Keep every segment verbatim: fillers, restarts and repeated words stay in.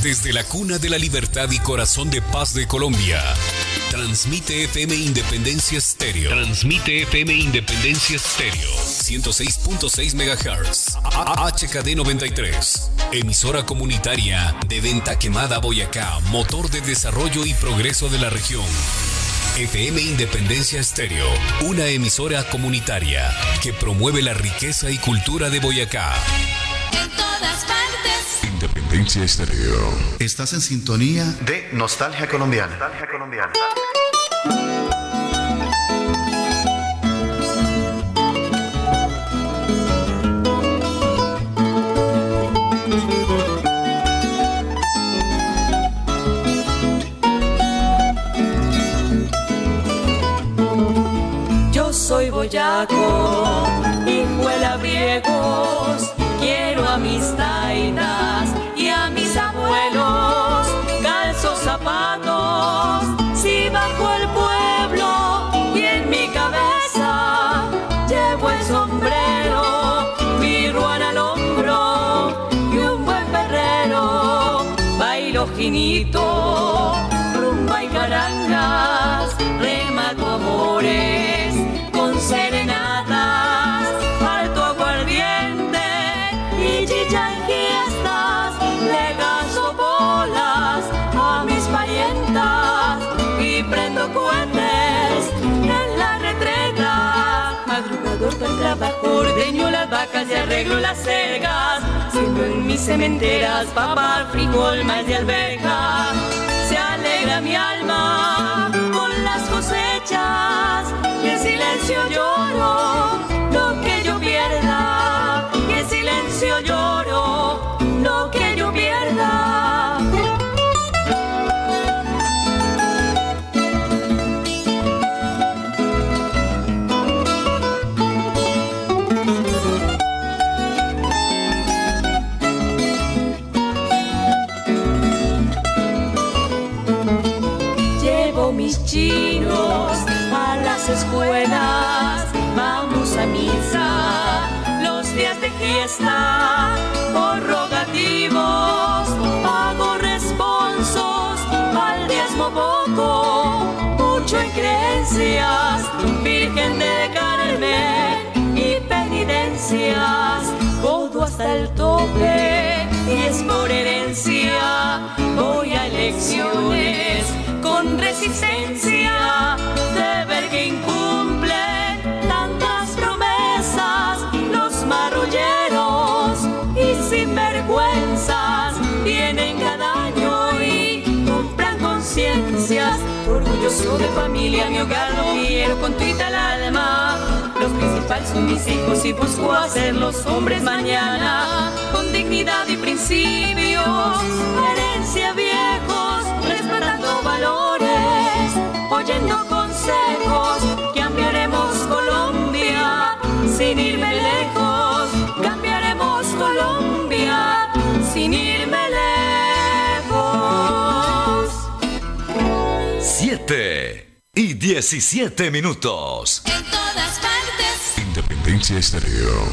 Desde la cuna de la libertad y corazón de paz de Colombia, transmite F M Independencia Estéreo. Transmite F M Independencia Estéreo. ciento seis punto seis megahertz. H K D noventa y tres. Emisora comunitaria de Venta Quemada, Boyacá. Motor de desarrollo y progreso de la región. F M Independencia Estéreo. Una emisora comunitaria que promueve la riqueza y cultura de Boyacá. En todas partes. Independencia Estéreo. Estás en sintonía de Nostalgia Colombiana. Nostalgia Colombiana. Yo soy boyaco, hijo de labriegos, quiero a mis taitas y a mis abuelos, calzo zapatos, si bajo el pueblo y en mi cabeza llevo el sombrero, mi ruana al hombro y un buen perrero, bailo jinito, rumba y carangas, remato amores con serenatas, alto aguardiente y chicha en fiestas, le gasto bolas a mis parientas y prendo cohetes en la retreta. Madrugador para el trabajo, ordeño las vacas y arreglo las cergas, siembro en mis cementeras papar, frijol, maíz y alberja. Se alegra mi alma con las cosechas y en silencio lloro lo que yo pierda, y en silencio lloro lo que yo pierda. Llevo mis chinos a las escuelas, vamos a misa los días de fiesta, por rogativos pago responsos, al diezmo poco, mucho en creencias, Virgen de Carmen y penitencias, todo hasta el tope y es por herencia, voy a elecciones con resistencia de ver que incumplen tantas promesas los marrulleros y sinvergüenzas vienen cada año y compran conciencias. Orgulloso de familia, mi hogar lo quiero con tuita el alma. Los principales son mis hijos y busco hacerlos hombres mañana con dignidad y principios, herencia viejos, respetando valores, oyendo consejos, cambiaremos Colombia sin irme lejos, cambiaremos Colombia sin irme lejos. Siete y diecisiete minutos. En todas partes. Independencia Estéreo.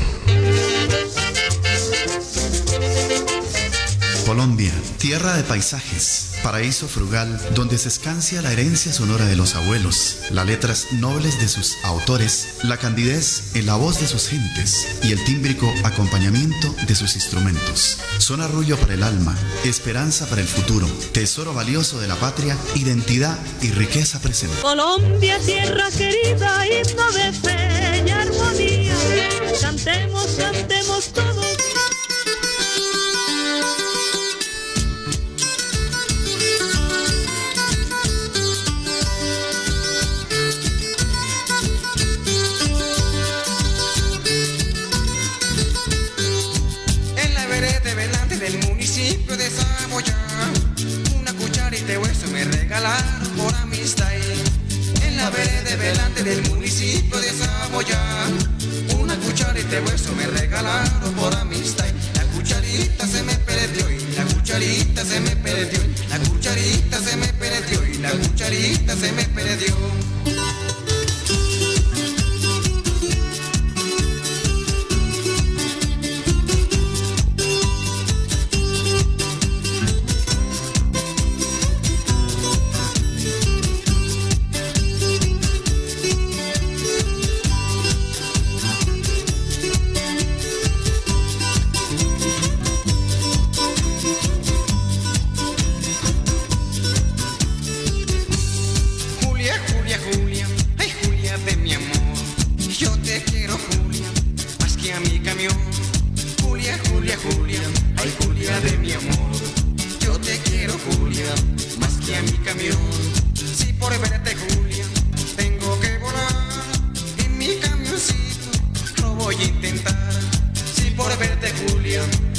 Colombia, tierra de paisajes, paraíso frugal, donde se escancia la herencia sonora de los abuelos, las letras nobles de sus autores, la candidez en la voz de sus gentes y el tímbrico acompañamiento de sus instrumentos. Son arrullo para el alma, esperanza para el futuro, tesoro valioso de la patria, identidad y riqueza presente. Colombia, tierra querida, himno de fe y armonía, cantemos, cantemos todos. De Saboya, una cucharita de hueso me regalaron por amistad. En la vereda delante del municipio de Saboya, una cucharita de hueso me regalaron por amistad. La cucharita se me perdió y la cucharita se me perdió, la cucharita se me perdió y la cucharita se me perdió.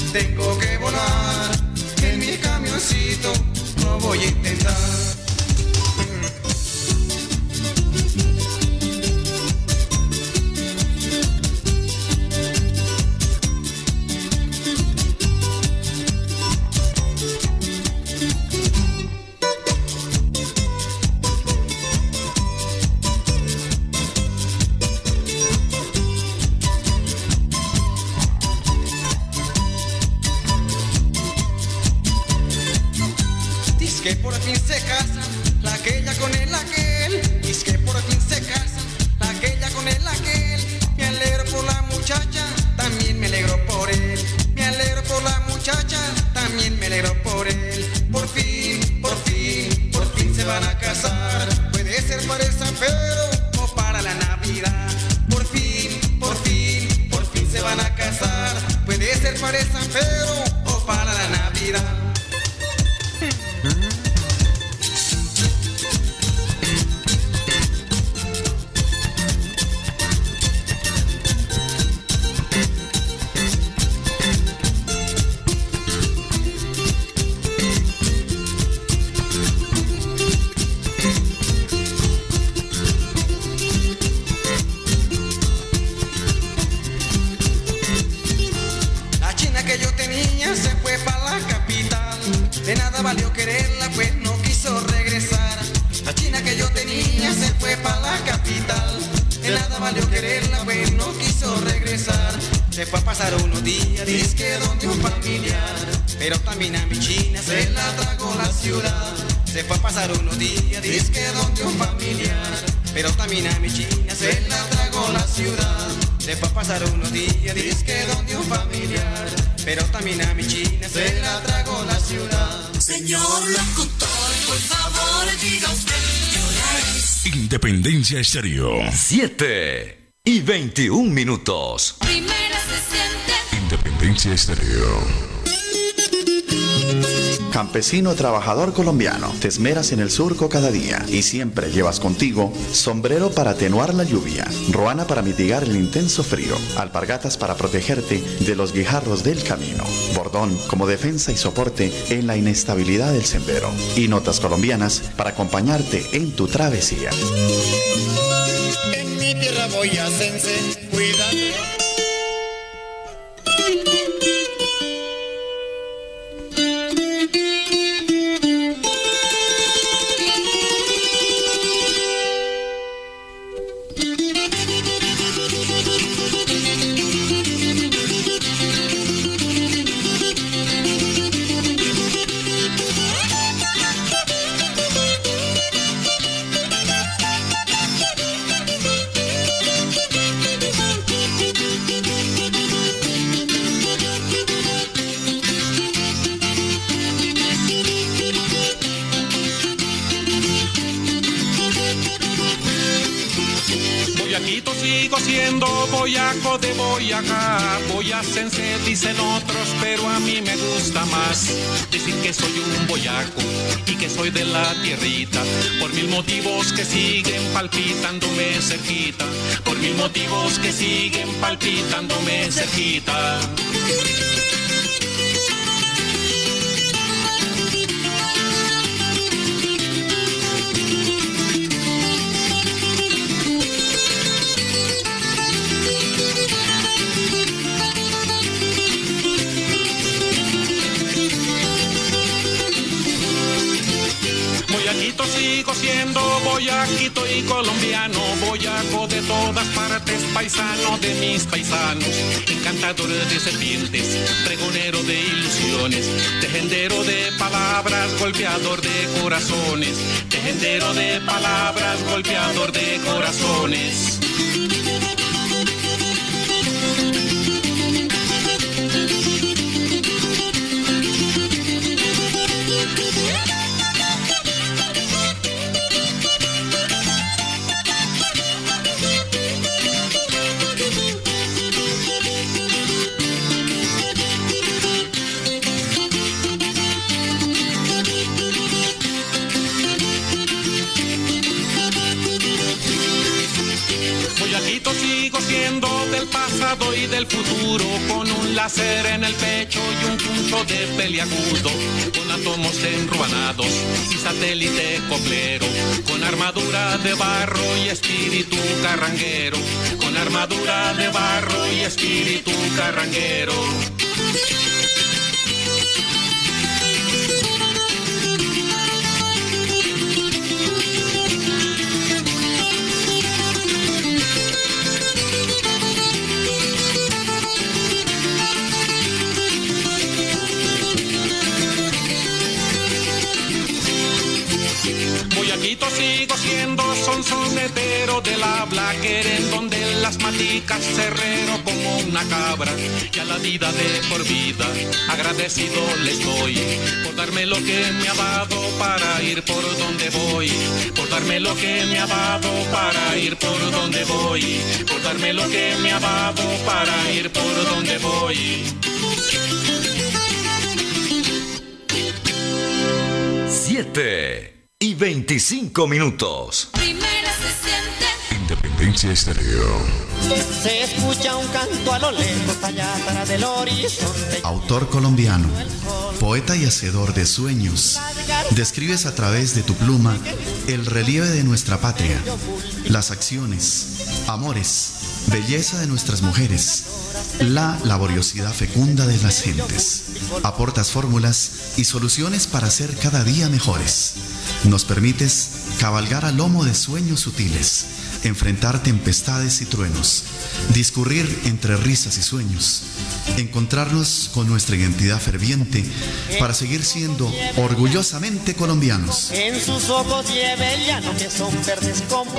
tengo que volar. En mi camioncito lo voy a intentar. Que por fin se casan, la aquella con el aquel. Dice que por fin se casan, la aquella con el aquel. Me alegro por la muchacha, también me alegro por él. Me alegro por la muchacha, también me alegro por él. Por fin, por fin, por fin se van a casar. Puede ser para el San Pedro o para la Navidad. Por fin, por fin, por fin se van a casar. Puede ser para el San Pedro o para la Navidad. De nada valió quererla, pues no quiso regresar. La china que yo tenía se fue para la capital. De nada valió quererla, pues no quiso regresar. Se fue a pasar unos días, disque donde un familiar. Pero también a mi china se la tragó la ciudad. Se fue a pasar unos días, disque donde un familiar. Pero también a mi china se la tragó la ciudad. Se fue a pasar unos días, disque donde un familiar. Pero también a mi china se la tragó la ciudad. Señor locutor, por favor diga usted qué hora es. Independencia Estéreo. siete y veintiún minutos. Primera se siente. Independencia Estéreo. Campesino trabajador colombiano, te esmeras en el surco cada día y siempre llevas contigo sombrero para atenuar la lluvia, ruana para mitigar el intenso frío, alpargatas para protegerte de los guijarros del camino, bordón como defensa y soporte en la inestabilidad del sendero y notas colombianas para acompañarte en tu travesía. En mi tierra boyacense, cuídate. Boyaco de Boyacá, boyacense dicen otros, pero a mí me gusta más decir que soy un boyaco y que soy de la tierrita, por mil motivos que siguen palpitándome cerquita, por mil motivos que siguen palpitándome cerquita. Boyaquito sigo siendo boyaquito y colombiano, boyaco de todas partes, paisano de mis paisanos, encantador de serpientes, pregonero de ilusiones, tejedero de palabras, golpeador de corazones, tejedero de palabras, golpeador de corazones. Sigo siendo del pasado y del futuro, con un láser en el pecho y sombrero de peliagudo, con átomos enruanados y satélite coplero, con armadura de barro y espíritu carranguero, con armadura de barro y espíritu carranguero. Boyaquito sigo siendo son sonetero del habla queren, donde las maticas cerrero como una cabra, y a la vida de por vida agradecido le estoy por darme lo que me ha dado para ir por donde voy, por darme lo que me ha dado para ir por donde voy, por darme lo que me ha dado para ir por donde voy. Siete y veinticinco minutos. Primera se siente. Independencia Estéreo. Se escucha un canto a lo lejos allá atrás del horizonte. Autor colombiano, poeta y hacedor de sueños, describes a través de tu pluma el relieve de nuestra patria, las acciones, amores, belleza de nuestras mujeres, la laboriosidad fecunda de las gentes. Aportas fórmulas y soluciones para ser cada día mejores. Nos permites cabalgar al lomo de sueños sutiles, enfrentar tempestades y truenos, discurrir entre risas y sueños, encontrarnos con nuestra identidad ferviente para seguir siendo orgullosamente colombianos. En sus ojos lleve el llano que son verdes como...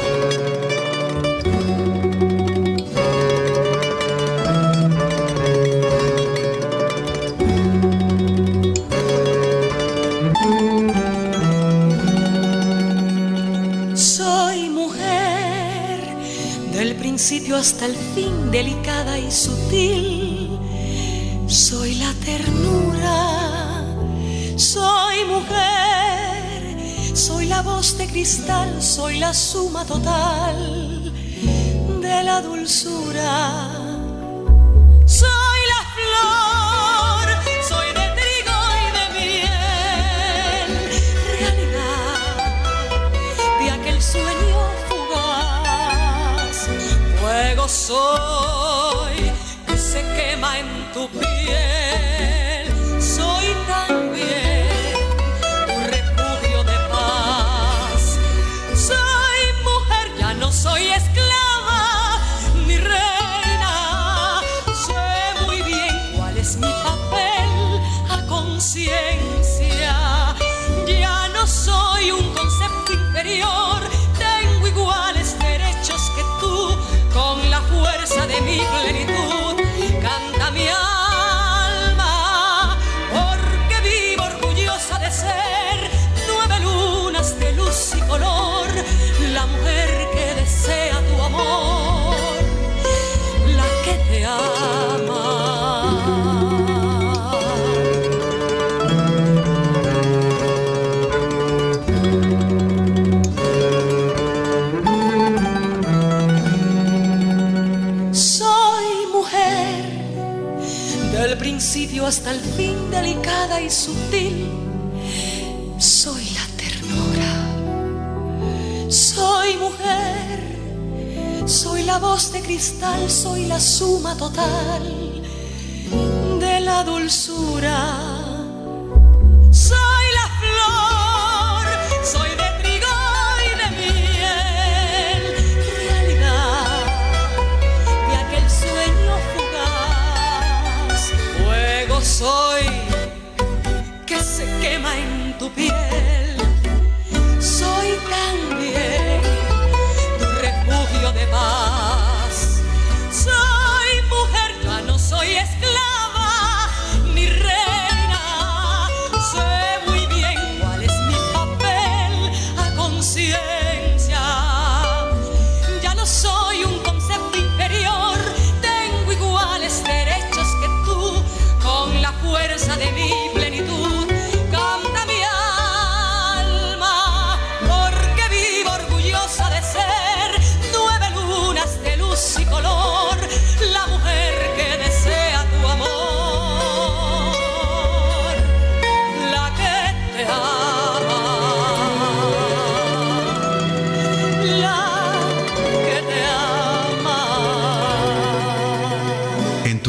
Principio hasta el fin, delicada y sutil. Soy la ternura, soy mujer, soy la voz de cristal, soy la suma total de la dulzura. Soy la flor, soy de trigo y de miel, realidad de aquel sueño fugaz. Fuego soy que se quema en tu piel, soy también tu refugio de paz. Soy mujer, ya no soy esclava ni reina. Sé muy bien cuál es mi papel a conciencia. Ya no soy un concepto inferior, tengo iguales derechos que tú. Con la fuerza de mi plenitud canta mi alma, porque vivo orgullosa de ser nueve lunas de luz y color, la mujer que desea tu amor, la que te ama. Del principio hasta el fin, delicada y sutil, soy la ternura, soy mujer, soy la voz de cristal, soy la suma total de la dulzura. Soy la flor, soy de trigo y de miel, realidad de aquel sueño fugaz. Fuego soy que se quema en tu piel, soy también tu refugio de paz. Soy mujer, ya no soy esclava ni reina. Sé muy bien cuál es mi papel a conciencia. Ya no soy un concepto inferior, tengo iguales derechos que tú. Con la fuerza de mi plenitud canta mi alma, porque vivo orgullosa de ser nueve lunas de luz y color, la mujer que desea tu amor.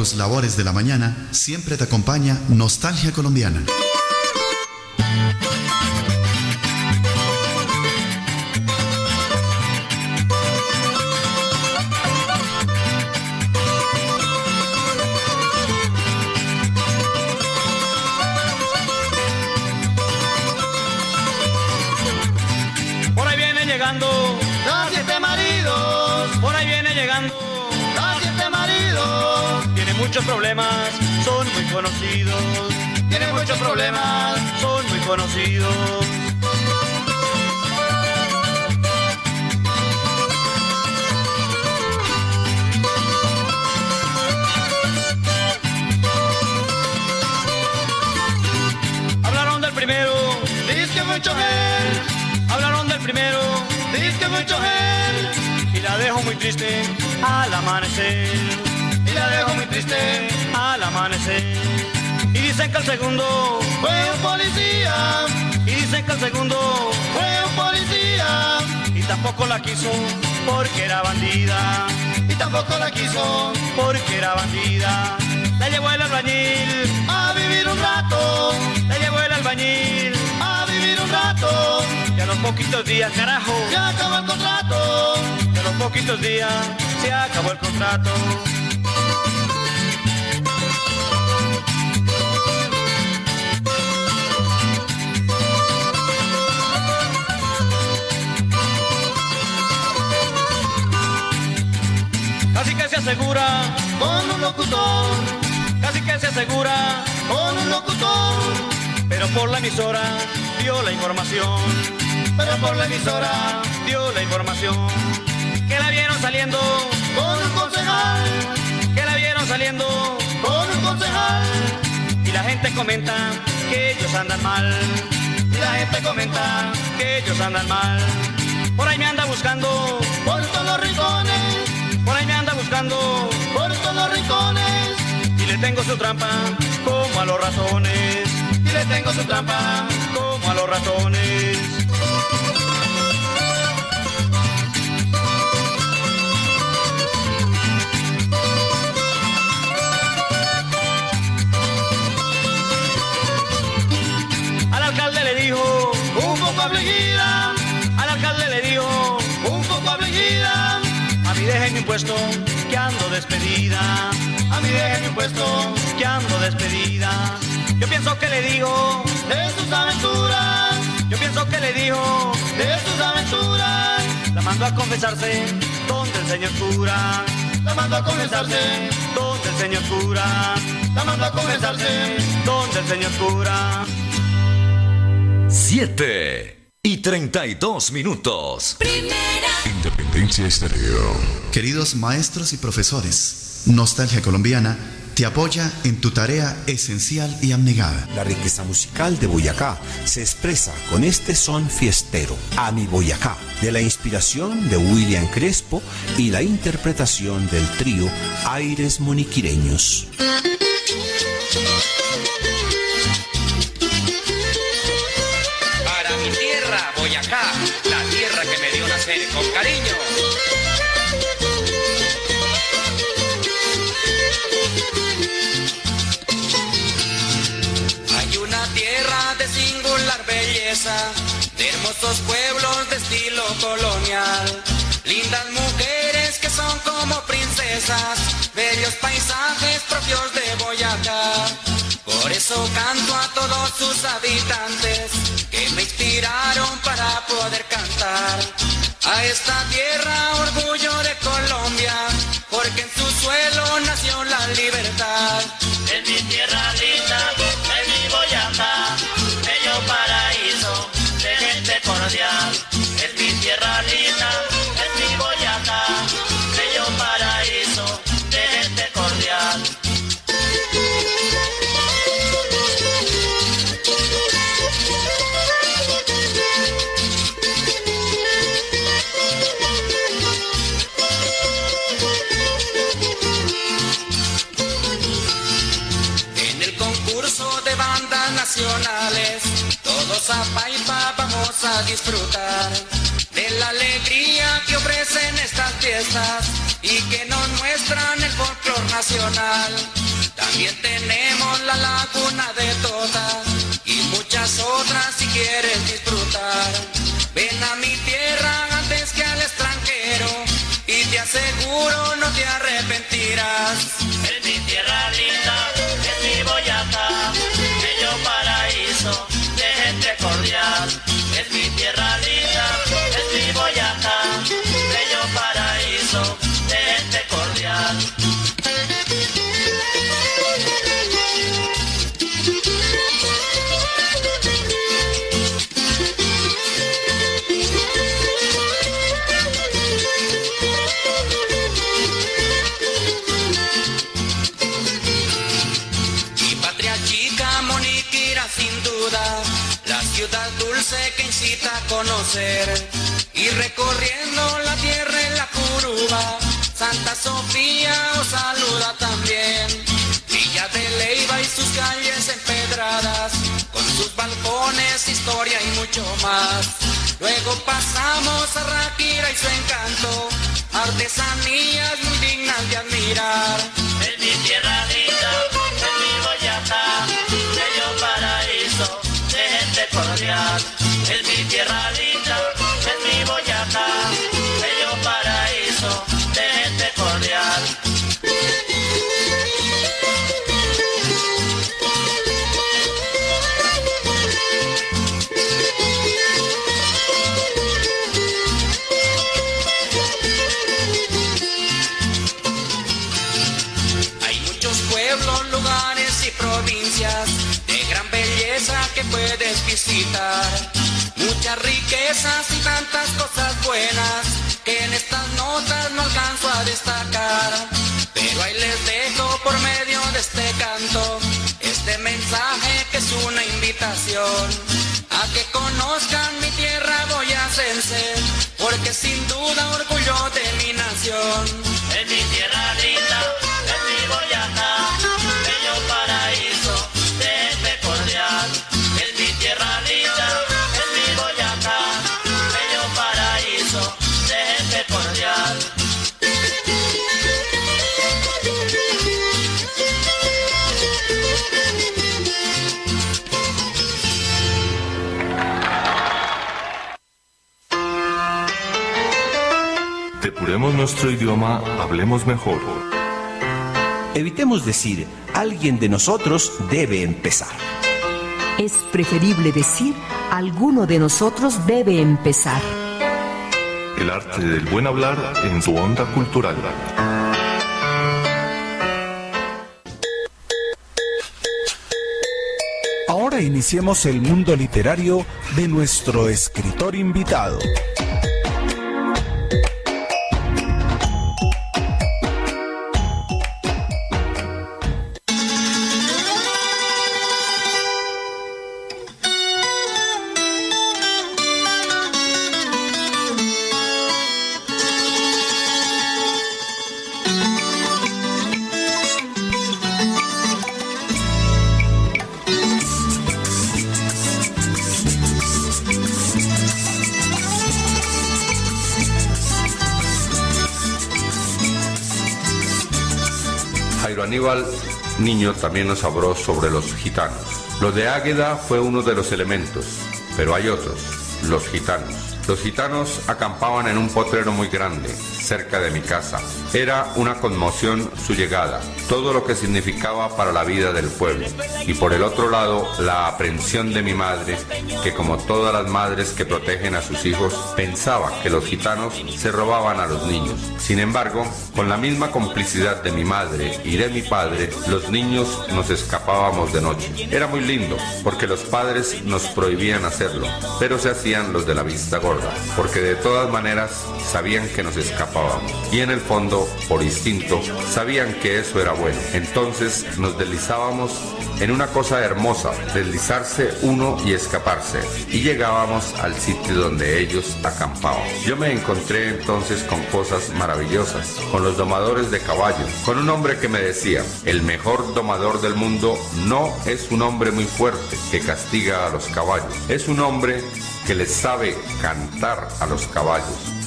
tus labores de la mañana, siempre te acompaña Nostalgia Colombiana. Por ahí viene llegando los siete maridos. Por ahí viene llegando los siete maridos. Tiene muchos problemas, son muy conocidos. Tiene muchos problemas, son muy conocidos. Hablaron del primero, dice que fue chofer. Hablaron del primero, dice que fue chofer. Y la dejo muy triste al amanecer. Y la dejo muy triste al amanecer. Y dicen que el segundo fue un policía. Y dicen que el segundo fue un policía. Y tampoco la quiso porque era bandida. Y tampoco la quiso porque era bandida. La llevó el albañil a vivir un rato. La llevó el albañil a vivir un rato. Y a los poquitos días, carajo, se acabó el contrato. Y a los poquitos días se acabó el contrato. Casi que se asegura con un locutor. Casi que se asegura con un locutor. Pero por la emisora dio la información. Pero por la emisora dio la información. Que la vieron saliendo con un concejal. Que la vieron saliendo con un concejal. Y la gente comenta que ellos andan mal. Y la gente comenta que ellos andan mal. Por ahí me anda buscando por todos los rincones. Por ahí me anda buscando por todos los rincones. Y le tengo su trampa como a los ratones. Y le tengo su trampa como a los ratones. Al alcalde le dijo un poco afligida. Al alcalde le dijo un poco afligida. A mí dejen mi puesto que ando despedida. A mí dejen mi puesto que ando despedida. Yo pienso que le dijo de sus aventuras. Yo pienso que le dijo de sus aventuras. La mandó a confesarse donde el señor cura. La mandó a confesarse donde el señor cura. La mandó a confesarse donde el señor cura. Siete y treinta y dos minutos. Primera. Independencia Estéreo. Queridos maestros y profesores, Nostalgia Colombiana te apoya en tu tarea esencial y abnegada. La riqueza musical de Boyacá se expresa con este son fiestero, A mi Boyacá, de la inspiración de William Crespo y la interpretación del trío Aires Moniquireños. Para mi tierra, Boyacá, la tierra que me dio nacer con cariño. De hermosos pueblos de estilo colonial, lindas mujeres que son como princesas, bellos paisajes propios de Boyacá. Por eso canto a todos sus habitantes que me inspiraron para poder cantar. A esta tierra orgullo de Colombia, porque en su suelo nació la libertad. Es mi tierra linda, es mi Boyacá, bello paraíso de gente cordial. Es mi tierra linda, es mi Boyacá, bello paraíso de gente cordial. En el concurso de bandas nacionales, todos a Paipa vamos a disfrutar de la alegría que ofrecen estas fiestas y que nos muestran el folclor nacional. nacional. También tenemos la laguna de Tota y muchas otras si quieres disfrutar. Ven a mi tierra antes que al extranjero y te aseguro no te arrepentirás. Es mi tierra linda, es mi Boyacá, bello paraíso de gente cordial. Es mi tierra linda, es mi Boyacá, bello paraíso de gente cordial. La ciudad dulce que incita a conocer, y recorriendo la tierra en la curva, Santa Sofía os saluda también. Villa de Leyva y sus calles empedradas, con sus balcones, historia y mucho más. Luego pasamos a Ráquira y su encanto, artesanías muy dignas de admirar. Es mi tierra linda, es mi Boyacá, bello paraíso de gente cordial. Es mi tierra linda, es mi Boyacá, bello paraíso de gente cordial. Hay muchos pueblos, lugares y provincias de gran belleza que puedes visitar. Muchas riquezas y tantas cosas buenas que en estas notas no alcanzo a destacar. Pero ahí les dejo por medio de este canto este mensaje que es una invitación a que conozcan mi tierra boyacense, porque sin duda orgullo de mi nación. Es mi tierra linda, es mi Boyacá, bello paraíso de gente cordial. Es mi tierra linda, es mi Boyacá, bello paraíso de gente cordial. Depuremos nuestro idioma, hablemos mejor. Evitemos decir, alguien de nosotros debe empezar. Es preferible decir, alguno de nosotros debe empezar. El arte del buen hablar en su onda cultural. Ahora iniciemos el mundo literario de nuestro escritor invitado. Aníbal Niño también nos habló sobre los gitanos. Lo de Águeda fue uno de los elementos, pero hay otros, los gitanos. Los gitanos acampaban en un potrero muy grande, cerca de mi casa. Era una conmoción su llegada, todo lo que significaba para la vida del pueblo. Y por el otro lado, la aprensión de mi madre, que como todas las madres que protegen a sus hijos, pensaba que los gitanos se robaban a los niños. Sin embargo, con la misma complicidad de mi madre y de mi padre, los niños nos escapábamos de noche. Era muy lindo, porque los padres nos prohibían hacerlo, pero se hacían los de la vista gorda, porque de todas maneras sabían que nos escapábamos. Y en el fondo, por instinto, sabían que eso era bueno. Entonces nos deslizábamos en una cosa hermosa, deslizarse uno y escaparse, y llegábamos al sitio donde ellos acampaban. Yo me encontré entonces con cosas maravillosas, con los domadores de caballos, con un hombre que me decía: el mejor domador del mundo no es un hombre muy fuerte que castiga a los caballos, es un hombre que les sabe cantar a los caballos.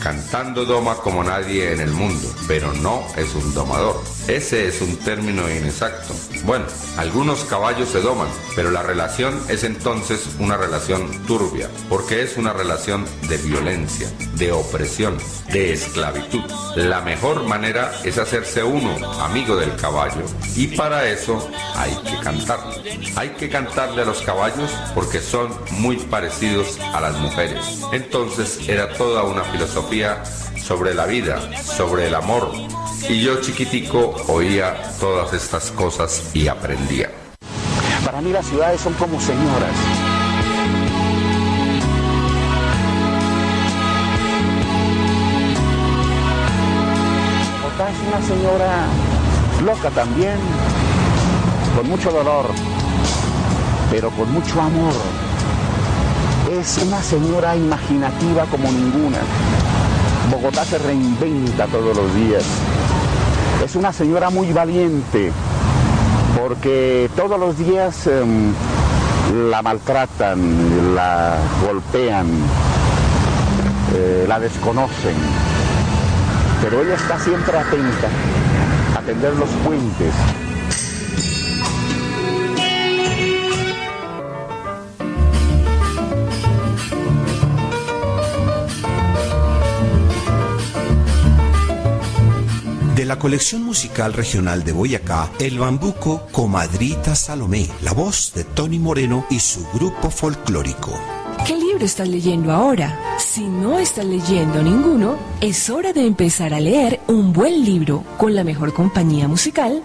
Cantando doma como nadie en el mundo, pero no es un domador. Ese es un término inexacto. Bueno, algunos caballos se doman, pero la relación es entonces una relación turbia, porque es una relación de violencia, de opresión, de esclavitud. La mejor manera es hacerse uno amigo del caballo, y para eso hay que cantarle. Hay que cantarle a los caballos porque son muy parecidos a las mujeres. Entonces era toda una filosofía sobre la vida, sobre el amor. Y yo chiquitico oía todas estas cosas y aprendía. Para mí las ciudades son como señoras. Bogotá es una señora loca también, con mucho dolor, pero con mucho amor. Es una señora imaginativa como ninguna. Bogotá se reinventa todos los días. Es una señora muy valiente, porque todos los días eh, la maltratan, la golpean, eh, la desconocen. Pero ella está siempre atenta a tender los puentes. De la colección musical regional de Boyacá, el bambuco Comadrita Salomé, la voz de Tony Moreno y su grupo folclórico. ¿Qué libro estás leyendo ahora? Si no estás leyendo ninguno, es hora de empezar a leer un buen libro con la mejor compañía musical.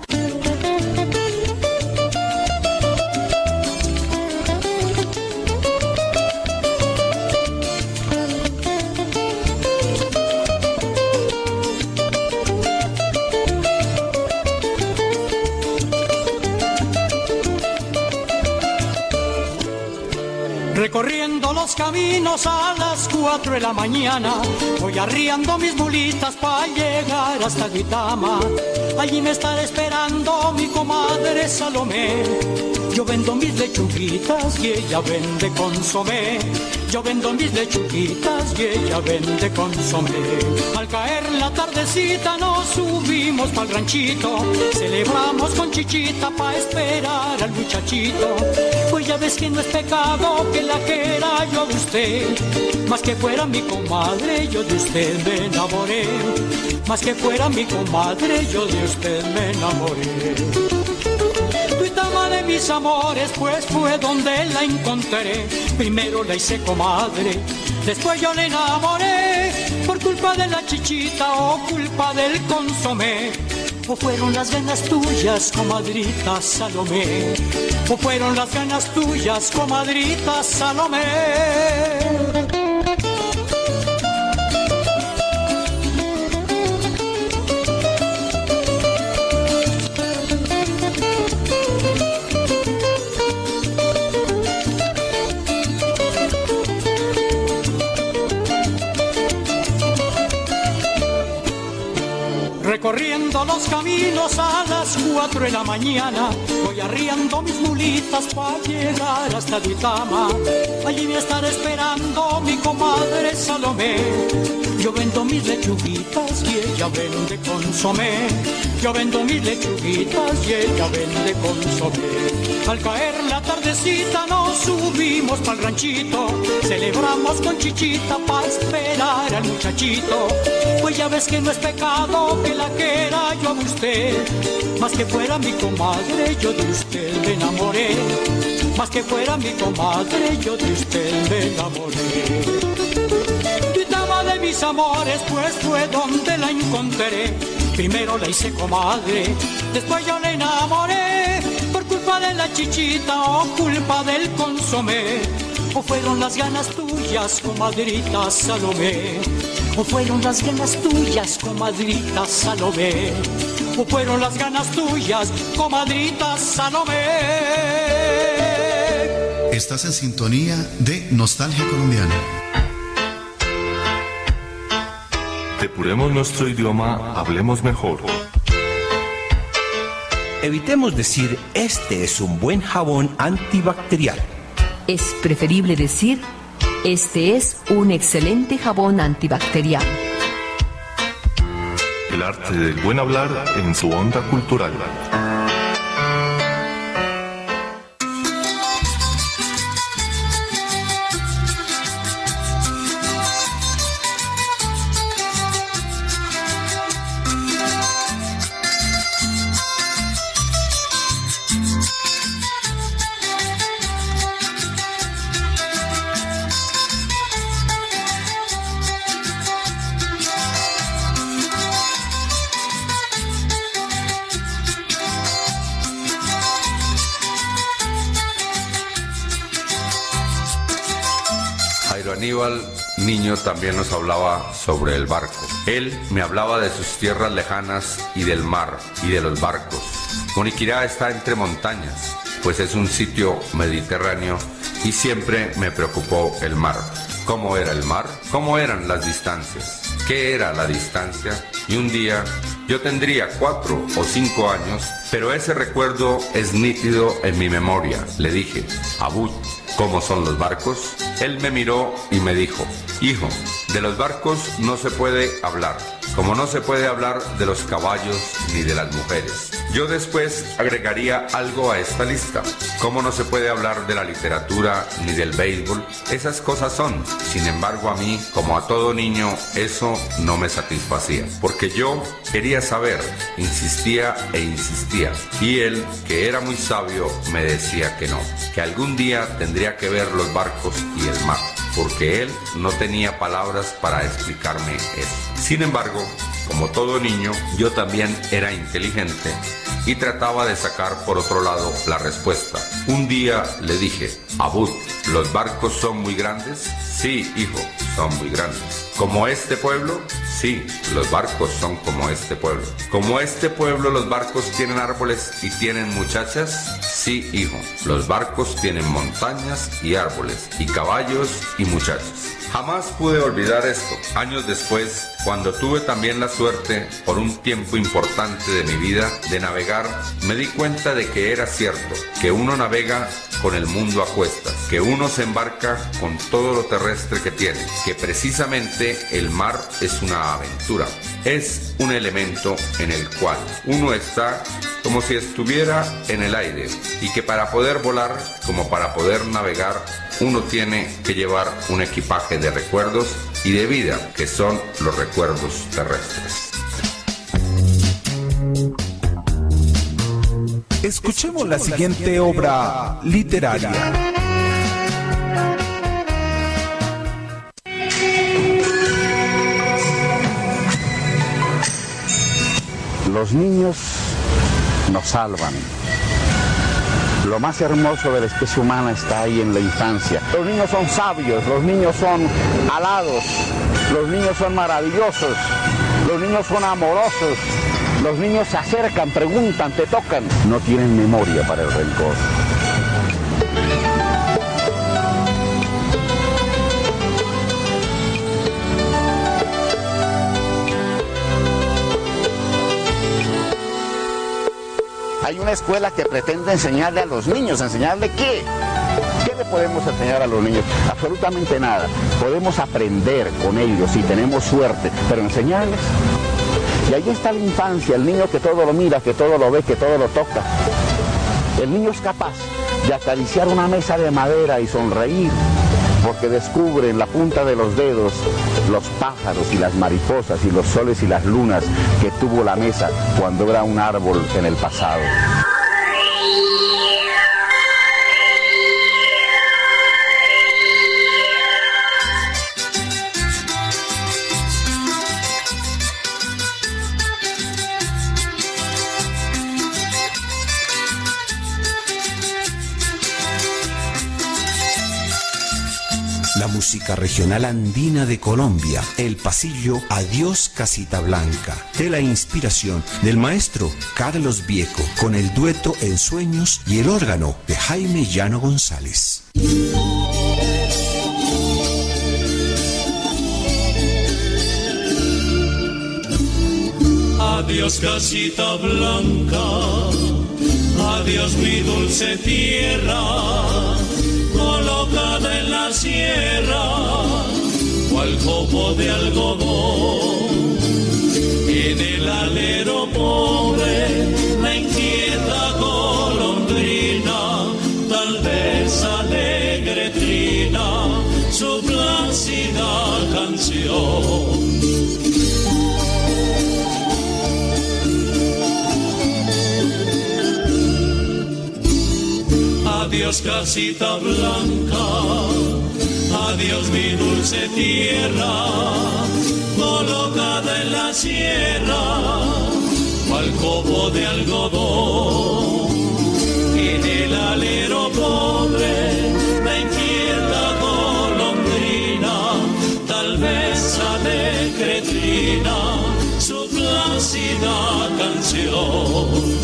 Recorriendo los caminos a las cuatro de la mañana, voy arriando mis mulitas para llegar hasta Duitama. Allí me estará esperando mi comadre Salomé. Yo vendo mis lechuguitas y ella vende consomé. Yo vendo mis lechuguitas y ella vende consomé. Al caer la tardecita nos subimos pa'l ranchito. Celebramos con chichita pa' esperar al muchachito. Pues ya ves que no es pecado que la quiera yo de usted. Más que fuera mi comadre yo de usted me enamoré. Más que fuera mi comadre yo de usted me enamoré. Duitama de mis amores, pues fue donde la encontré. Primero la hice comadre, después yo la enamoré. Por culpa de la chichita o culpa del consomé. O fueron las ganas tuyas, comadrita Salomé. O fueron las ganas tuyas, comadrita Salomé. Recorriendo los caminos a las cuatro de la mañana, voy arriando mis mulitas para llegar hasta Duitama. Allí me estará esperando mi comadre Salomé. Yo vendo mis lechuguitas y ella vende consomé. Yo vendo mis lechuguitas y ella vende consomé. Al caer la tardecita nos subimos pa'l ranchito. Celebramos con chichita pa' esperar al muchachito. Pues ya ves que no es pecado que la quiera yo de usted. Más que fuera mi comadre yo de usted me enamoré. Más que fuera mi comadre yo de usted me enamoré. Duitama de mis amores, pues fue donde la encontré. Primero la hice comadre, después yo la enamoré. Por culpa de la chichita o culpa del consomé. O fueron las ganas tuyas, comadrita Salomé. O fueron las ganas tuyas, comadrita Salomé. O fueron las ganas tuyas, comadrita Salomé. Estás en sintonía de Nostalgia Colombiana. Depuremos nuestro idioma, hablemos mejor. Evitemos decir, este es un buen jabón antibacterial. Es preferible decir, este es un excelente jabón antibacterial. El arte del buen hablar en su onda cultural. Aníbal, niño, también nos hablaba sobre el barco. Él me hablaba de sus tierras lejanas y del mar y de los barcos. Moniquirá está entre montañas, pues es un sitio mediterráneo y siempre me preocupó el mar. ¿Cómo era el mar? ¿Cómo eran las distancias? ¿Qué era la distancia? Y un día, yo tendría cuatro o cinco años, pero ese recuerdo es nítido en mi memoria. Le dije, Abud, ¿cómo son los barcos? Él me miró y me dijo, hijo, de los barcos no se puede hablar, como no se puede hablar de los caballos ni de las mujeres. Yo después agregaría algo a esta lista. ¿Cómo no se puede hablar de la literatura ni del béisbol? Esas cosas son. Sin embargo, a mí, como a todo niño, eso no me satisfacía, porque yo quería saber, insistía e insistía. Y él, que era muy sabio, me decía que no, que algún día tendría que ver los barcos y el mar, porque él no tenía palabras para explicarme eso. Sin embargo, como todo niño, yo también era inteligente y trataba de sacar por otro lado la respuesta. Un día le dije, Abud, ¿los barcos son muy grandes? Sí, hijo, son muy grandes. ¿Como este pueblo? Sí, los barcos son como este pueblo. ¿Como este pueblo los barcos tienen árboles y tienen muchachas? Sí, hijo, los barcos tienen montañas y árboles, y caballos y muchachas. Jamás pude olvidar esto. Años después, cuando tuve también la suerte, por un tiempo importante de mi vida, de navegar, me di cuenta de que era cierto, que uno navega con el mundo a cuestas, que uno se embarca con todo lo terrestre que tiene, que precisamente el mar es una aventura, es un elemento en el cual uno está como si estuviera en el aire, y que para poder volar, como para poder navegar, uno tiene que llevar un equipaje de recuerdos y de vida, que son los recuerdos terrestres. Escuchemos la siguiente obra literaria. Los niños nos salvan. Lo más hermoso de la especie humana está ahí en la infancia. Los niños son sabios, los niños son alados, los niños son maravillosos, los niños son amorosos, los niños se acercan, preguntan, te tocan. No tienen memoria para el rencor. Hay una escuela que pretende enseñarle a los niños, ¿enseñarle qué? ¿Qué le podemos enseñar a los niños? Absolutamente nada. Podemos aprender con ellos si tenemos suerte, pero enseñarles. Y ahí está la infancia, el niño que todo lo mira, que todo lo ve, que todo lo toca. El niño es capaz de acariciar una mesa de madera y sonreír, porque descubre en la punta de los dedos los pájaros y las mariposas y los soles y las lunas que tuvo la mesa cuando era un árbol en el pasado. La música regional andina de Colombia, el pasillo Adiós Casita Blanca, de la inspiración del maestro Carlos Vieco, con el dueto En Sueños y el órgano de Jaime Llano González. Adiós Casita Blanca, adiós mi dulce tierra, colocada en la sierra, cual copo de algodón, en el alero pobre, la inquieta golondrina, tal vez alegre trina su plácida canción. Adiós casita blanca, adiós mi dulce tierra, colocada en la sierra, cual copo de algodón. En el alero pobre, la inquieta golondrina, tal vez alegre trina su plácida canción.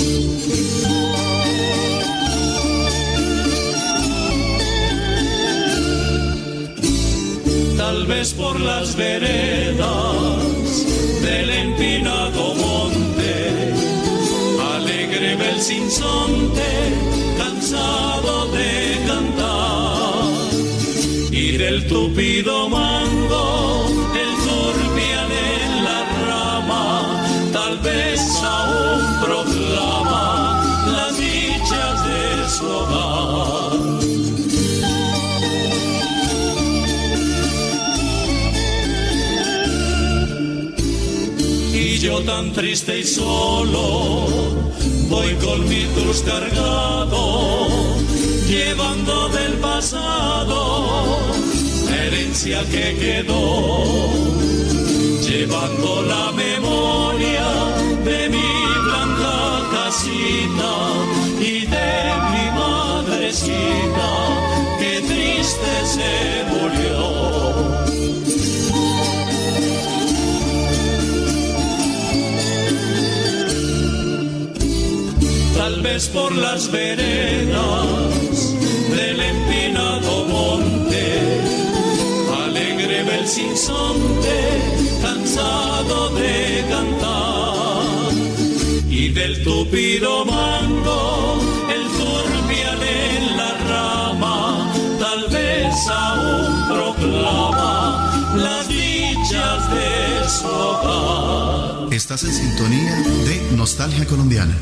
Tal vez por las veredas del empinado monte, alegre ve el sinsonte, cansado de cantar, y del tupido mango, el turbial en la rama, tal vez aún proclama las dichas de su hogar. Y yo tan triste y solo voy con mi cruz cargado, llevando del pasado la herencia que quedó, llevando la memoria de mi blanca casita y de mi madrecita que triste se murió. Tal vez por las veredas del empinado monte, alegre ve el sinsonte, cansado de cantar, y del tupido mango, el turbial en la rama, tal vez aún proclama las dichas de su hogar. Estás en sintonía de Nostalgia Colombiana.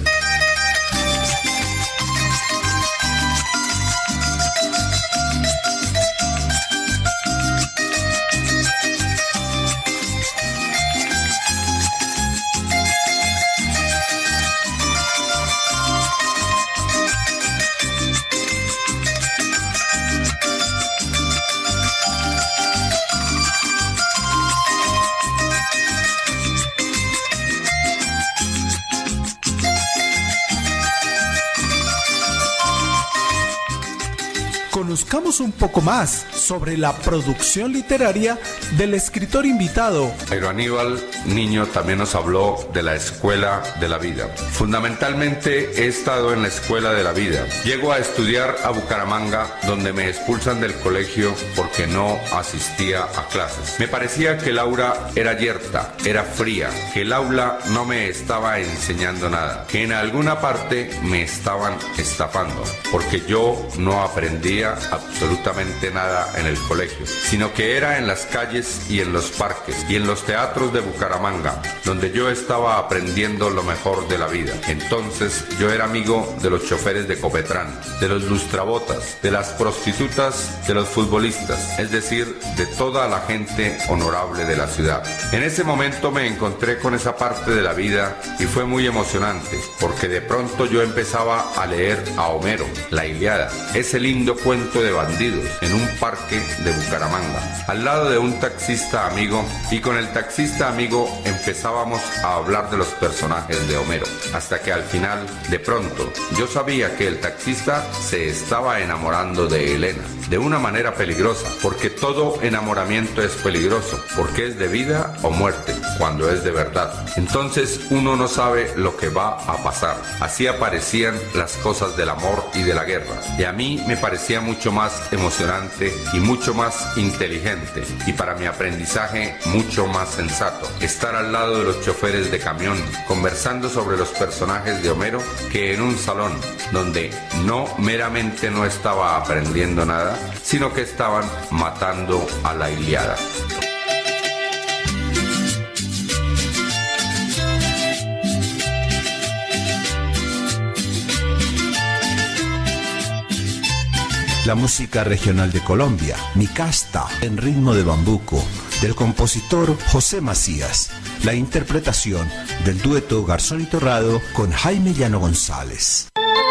Conozcamos un poco más sobre la producción literaria del escritor invitado. Jairo Aníbal Niño también nos habló de la escuela de la vida. Fundamentalmente he estado en la escuela de la vida. Llego a estudiar a Bucaramanga, donde me expulsan del colegio porque no asistía a clases. Me parecía que el aula era yerta, era fría, que el aula no me estaba enseñando nada, que en alguna parte me estaban estafando, porque yo no aprendía absolutamente nada en el colegio, sino que era en las calles y en los parques y en los teatros de Bucaramanga donde yo estaba aprendiendo lo mejor de la vida. Entonces yo era amigo de los choferes de Copetrán, de los lustrabotas, de las prostitutas, de los futbolistas, es decir, de toda la gente honorable de la ciudad. En ese momento me encontré con esa parte de la vida y fue muy emocionante, porque de pronto yo empezaba a leer a Homero, la Ilíada, ese lindo cuento de bandidos en un parque de Bucaramanga, al lado de un taxista amigo, y con el taxista amigo empezábamos a hablar de los personajes de Homero, hasta que al final, de pronto, yo sabía que el taxista se estaba enamorando de Elena, de una manera peligrosa, porque todo enamoramiento es peligroso, porque es de vida o muerte, cuando es de verdad. Entonces uno no sabe lo que va a pasar. Así aparecían las cosas del amor y de la guerra, y a mí me parecía mucho más emocionante y mucho más inteligente, y para mi aprendizaje mucho más sensato, estar al lado de los choferes de camión conversando sobre los personajes de Homero, que en un salón donde no meramente no estaba aprendiendo nada, sino que estaban matando a la Ilíada. La música regional de Colombia, Mi Casta, en ritmo de bambuco, del compositor José Macías. La interpretación del dueto Garzón y Torrado con Jaime Llano González.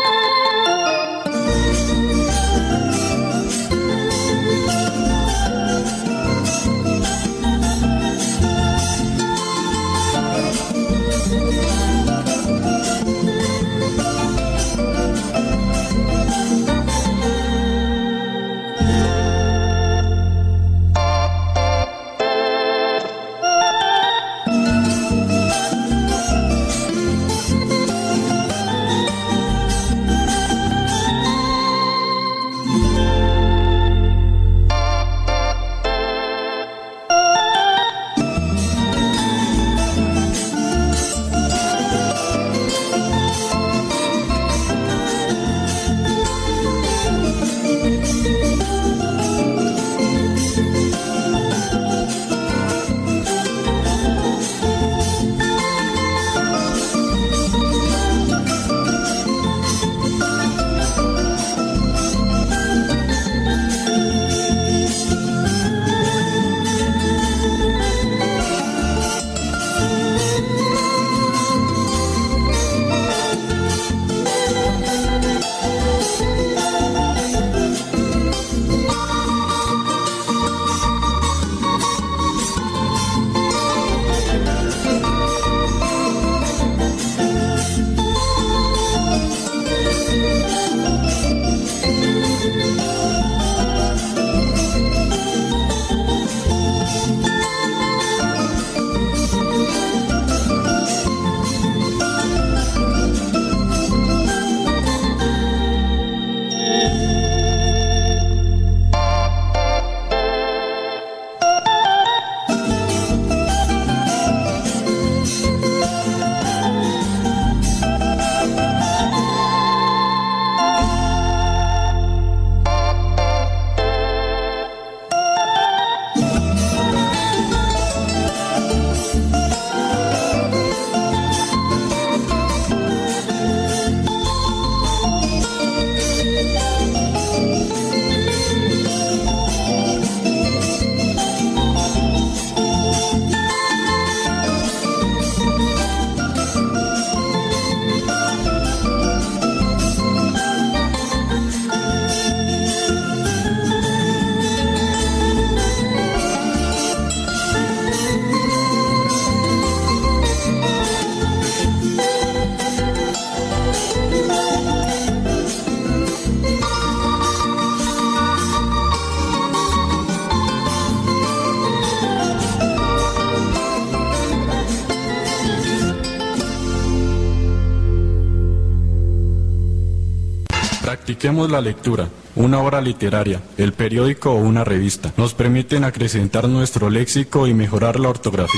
Practiquemos la lectura, una obra literaria, el periódico o una revista. Nos permiten acrecentar nuestro léxico y mejorar la ortografía.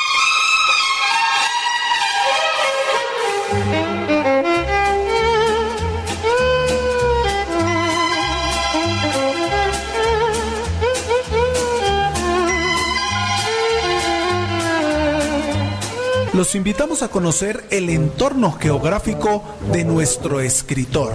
Los invitamos a conocer el entorno geográfico de nuestro escritor.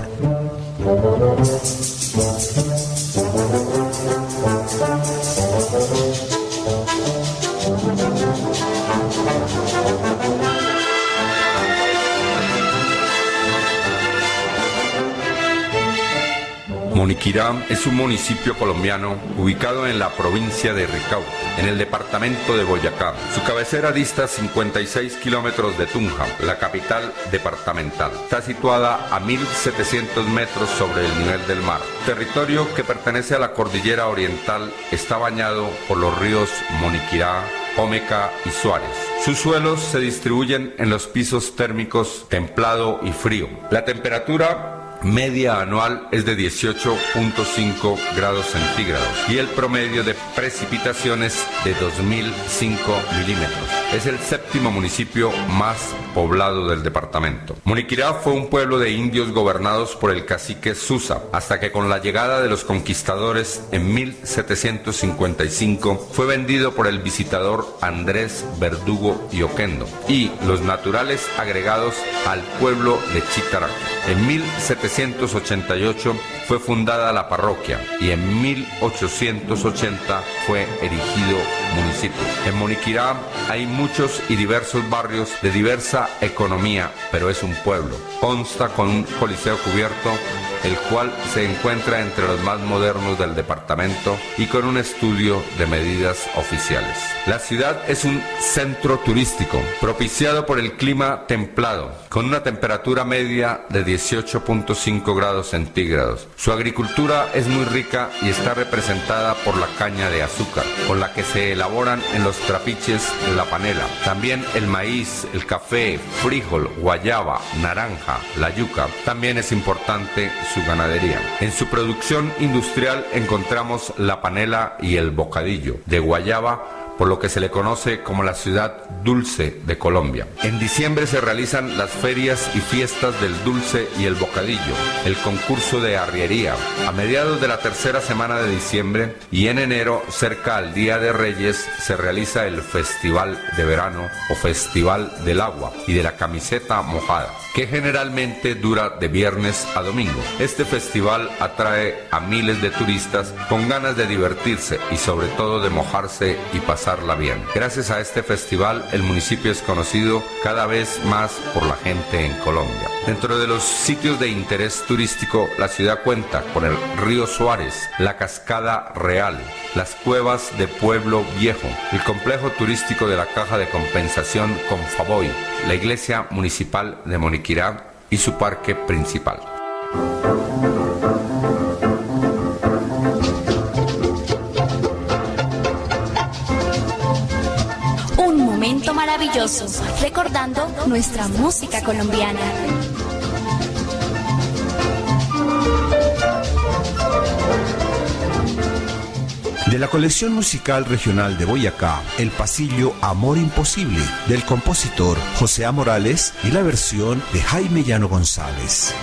Moniquirá es un municipio colombiano ubicado en la provincia de Ricaurte, en el departamento de Boyacá. Su cabecera dista cincuenta y seis kilómetros de Tunja, la capital departamental. Está situada a mil setecientos metros sobre el nivel del mar. Territorio que pertenece a la cordillera oriental, está bañado por los ríos Moniquirá, Ómeca y Suárez. Sus suelos se distribuyen en los pisos térmicos templado y frío. La temperatura media anual es de dieciocho punto cinco grados centígrados y el promedio de precipitaciones de dos mil cinco milímetros. Es el séptimo municipio más poblado del departamento. Moniquirá fue un pueblo de indios gobernados por el cacique Susa, hasta que con la llegada de los conquistadores en mil setecientos cincuenta y cinco fue vendido por el visitador Andrés Verdugo y Oquendo y los naturales agregados al pueblo de Chitaraque. En mil setecientos ochenta y ocho fue fundada la parroquia y en mil ochocientos ochenta fue erigido municipio. En Moniquirá hay muchos y diversos barrios de diversa economía, pero es un pueblo. Consta con un coliseo cubierto, el cual se encuentra entre los más modernos del departamento y con un estudio de medidas oficiales. La ciudad es un centro turístico, propiciado por el clima templado, con una temperatura media de dieciocho punto cinco grados centígrados. Su agricultura es muy rica y está representada por la caña de azúcar, con la que se elaboran en los trapiches la panela. También el maíz, el café, frijol, guayaba, naranja, la yuca. También es importante su ganadería. En su producción industrial encontramos la panela y el bocadillo de guayaba, por lo que se le conoce como la ciudad dulce de Colombia. En diciembre se realizan las ferias y fiestas del dulce y el bocadillo, el concurso de arriería. A mediados de la tercera semana de diciembre y en enero, cerca al Día de Reyes, se realiza el Festival de Verano o Festival del Agua y de la Camiseta Mojada, que generalmente dura de viernes a domingo. Este festival atrae a miles de turistas con ganas de divertirse y sobre todo de mojarse y pasarla bien. Gracias a este festival, el municipio es conocido cada vez más por la gente en Colombia. Dentro de los sitios de interés turístico, la ciudad cuenta con el río Suárez, la Cascada Real, las cuevas de Pueblo Viejo, el complejo turístico de la Caja de Compensación Confavoy, la iglesia municipal de Moniquirá y su parque principal. Un momento maravilloso, recordando nuestra música colombiana. De la colección musical regional de Boyacá, el pasillo Amor Imposible, del compositor José A. Morales y la versión de Jaime Llano González.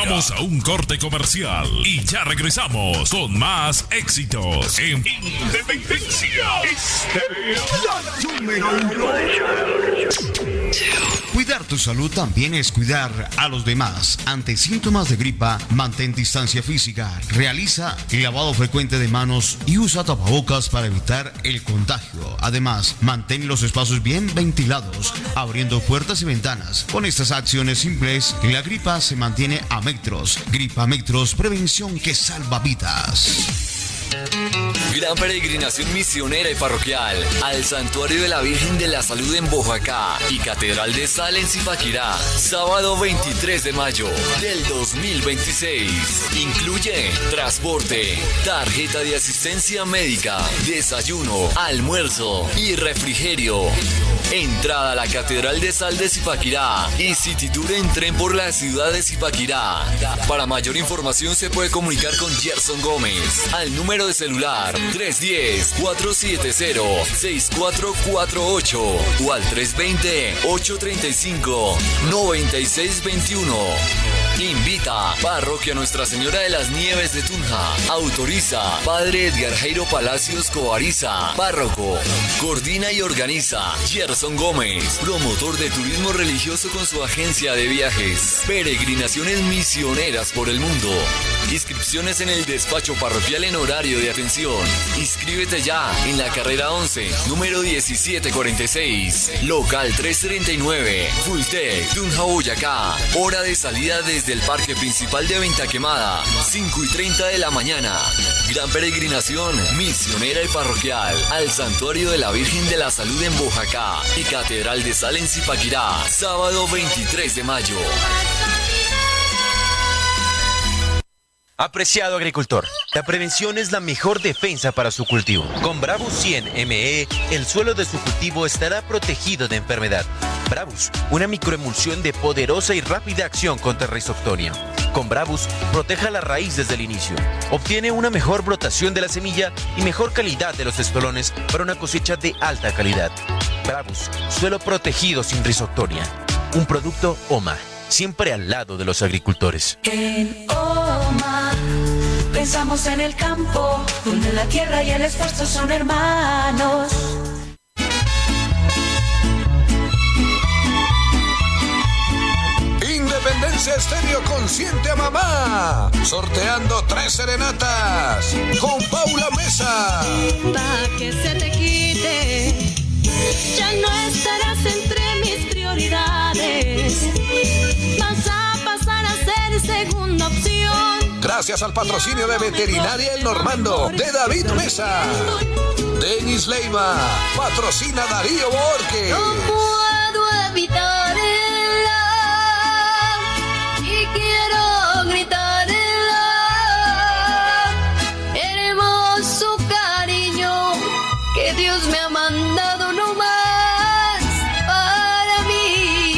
Vamos a un corte comercial y ya regresamos con más éxitos en Independencia Estéreo, la número uno. Cuidar tu salud también es cuidar a los demás. Ante síntomas de gripa, mantén distancia física, realiza el lavado frecuente de manos y usa tapabocas para evitar el contagio. Además, mantén los espacios bien ventilados, abriendo puertas y ventanas. Con estas acciones simples, la gripa se mantiene a metros. Gripa Metros, prevención que salva vidas. Gran peregrinación misionera y parroquial al Santuario de la Virgen de la Salud en Boyacá y Catedral de Sal en Zipaquirá, sábado veintitrés de mayo del dos mil veintiséis. Incluye transporte, tarjeta de asistencia médica, desayuno, almuerzo y refrigerio. Entrada a la Catedral de Sal de Zipaquirá y City Tour en tren por la ciudad de Zipaquirá. Para mayor información se puede comunicar con Gerson Gómez al número de celular tres uno cero, cuatro siete cero, seis cuatro cuatro ocho o al tres dos cero, ocho tres cinco, nueve seis dos uno. Invita Parroquia Nuestra Señora de las Nieves de Tunja. Autoriza Padre Edgar Jairo Palacios Covariza, párroco. Coordina y organiza Gerson Gómez, promotor de turismo religioso con su agencia de viajes. Peregrinaciones misioneras por el mundo. Inscripciones en el despacho parroquial en horario de atención. Inscríbete ya en la carrera once, número diecisiete cuarenta y seis, local trescientos treinta y nueve, Fultec, Tunja, Boyacá. Hora de salida desde el parque principal de Venta Quemada, cinco y treinta de la mañana. Gran peregrinación misionera y parroquial al Santuario de la Virgen de la Salud en Boyacá y Catedral de Sal en Zipaquirá, sábado veintitrés de mayo. Apreciado agricultor, la prevención es la mejor defensa para su cultivo. Con Bravus cien M E, el suelo de su cultivo estará protegido de enfermedad. Bravus, una microemulsión de poderosa y rápida acción contra Rhizoctonia. Con Bravus, proteja la raíz desde el inicio. Obtiene una mejor brotación de la semilla y mejor calidad de los estolones para una cosecha de alta calidad. Bravus, suelo protegido sin Rhizoctonia. Un producto OMA, siempre al lado de los agricultores. En OMA pensamos en el campo, donde la tierra y el esfuerzo son hermanos. Independencia Estéreo consiente a mamá, sorteando tres serenatas con Paula Mesa. Pa' que se te quite, ya no estarás entre mis prioridades, vas a pasar a ser segunda opción. Gracias al patrocinio de Veterinaria El Normando de David Mesa. Denis Leiva patrocina Darío Borque. No puedo evitar y quiero gritar hermoso cariño que Dios me ha mandado no más para mí.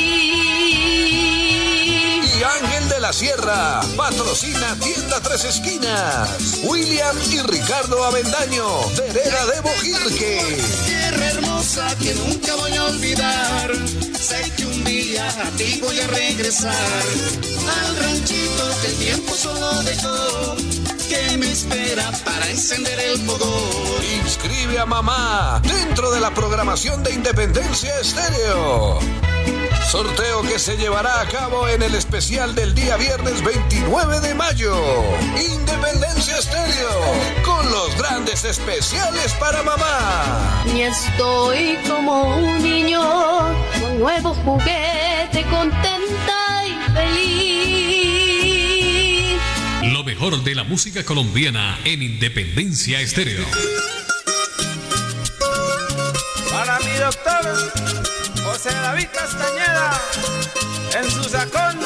Y Ángel de la Sierra patrocina Tienda Tres Esquinas. William y Ricardo Avendaño, Vereda de Bojirque. Tierra hermosa que nunca voy a olvidar. Sé que un día a ti voy a regresar al ranchito que el tiempo solo dejó, que me espera para encender el fogón. Inscribe a mamá dentro de la programación de Independencia Estéreo. Sorteo que se llevará a cabo en el especial del día viernes veintinueve de mayo. Independencia Estéreo, con los grandes especiales para mamá. Y estoy como un niño con nuevo juguete, contenta y feliz. Lo mejor de la música colombiana en Independencia Estéreo. Para mi doctor José David Castañeda, en su sacón.